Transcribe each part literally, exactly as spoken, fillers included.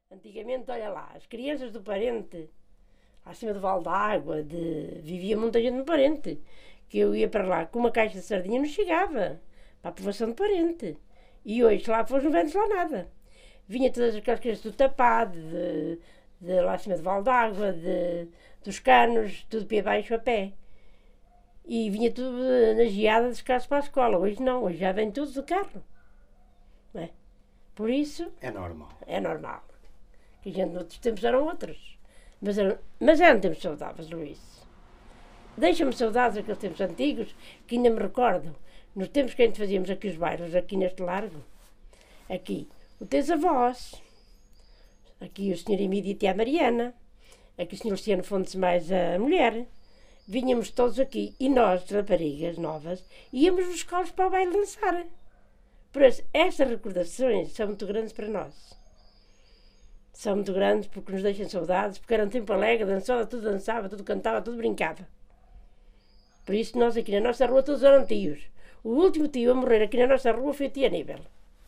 Antigamente, olha lá, as crianças do Parente, lá acima do Val d'Água, de... vivia muita gente no Parente, que eu ia para lá com uma caixa de sardinha, não chegava para a povoação do Parente. E hoje, lá fomos, não vemos lá nada. Vinha todas aquelas crianças do Tapado, de, de lá acima do Val d'Água, de, dos Canos, tudo pé baixo a pé. E vinha tudo na geada descalço para a escola. Hoje não, hoje já vem tudo de carro. Não é? Por isso... É normal. É normal. Que a gente, noutros tempos eram outros. Mas, eram, mas eram tempos saudáveis, Luís. Deixa-me saudades daqueles tempos antigos, que ainda me recordo. Nos tempos que a gente fazíamos aqui os bairros, aqui neste largo. Aqui, o teus avós. Aqui o senhor Emílio e a tia Mariana. Aqui o senhor Luciano Fontes mais a mulher. Vinhamos todos aqui. E nós, raparigas novas, íamos buscá-los para o baile dançar. Por isso, estas recordações são muito grandes para nós. São muito grandes porque nos deixam saudades, porque era um tempo alegre, dançava, tudo dançava, tudo cantava, tudo brincava. Por isso nós aqui na nossa rua todos eram tios. O último tio a morrer aqui na nossa rua foi a tia Aníbal.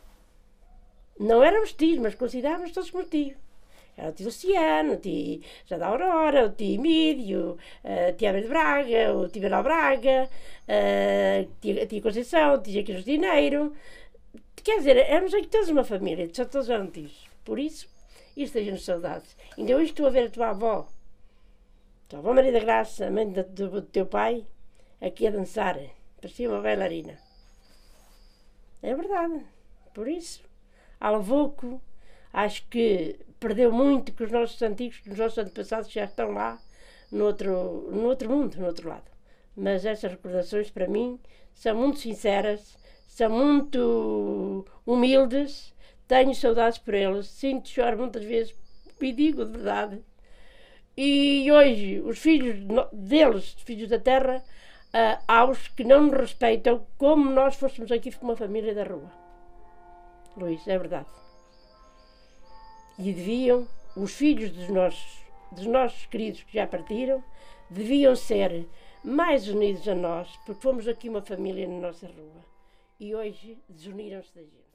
Não éramos tios, mas considerávamos todos como tio. Era o tio Luciano, o tio Jada Aurora, o tio Emílio, a tia Abel de Braga, o tio Bela Braga, a tia, a tia Conceição, o tio Jaquim Jardineiro. Quer dizer, éramos aqui todos uma família, só todos eram tios. Por isso, isto deixa-nos saudades. Ainda hoje estou a ver a tua avó, a tua avó Maria da Graça, a mãe do, do, do teu pai, aqui a dançar. Parecia uma bailarina. É verdade. Por isso, Alvoco, acho que perdeu muito com os nossos antigos, com os nossos antepassados que já estão lá no outro, no outro mundo, no outro lado. Mas essas recordações, para mim, são muito sinceras, são muito humildes. Tenho saudades por eles, sinto chorar muitas vezes, e digo de verdade. E hoje, os filhos deles, filhos da terra, uh, aos que não nos respeitam, como nós fôssemos aqui uma família da rua. Luís, é verdade. E deviam, os filhos dos nossos, dos nossos queridos que já partiram, deviam ser mais unidos a nós, porque fomos aqui uma família na nossa rua. E hoje desuniram-se da gente.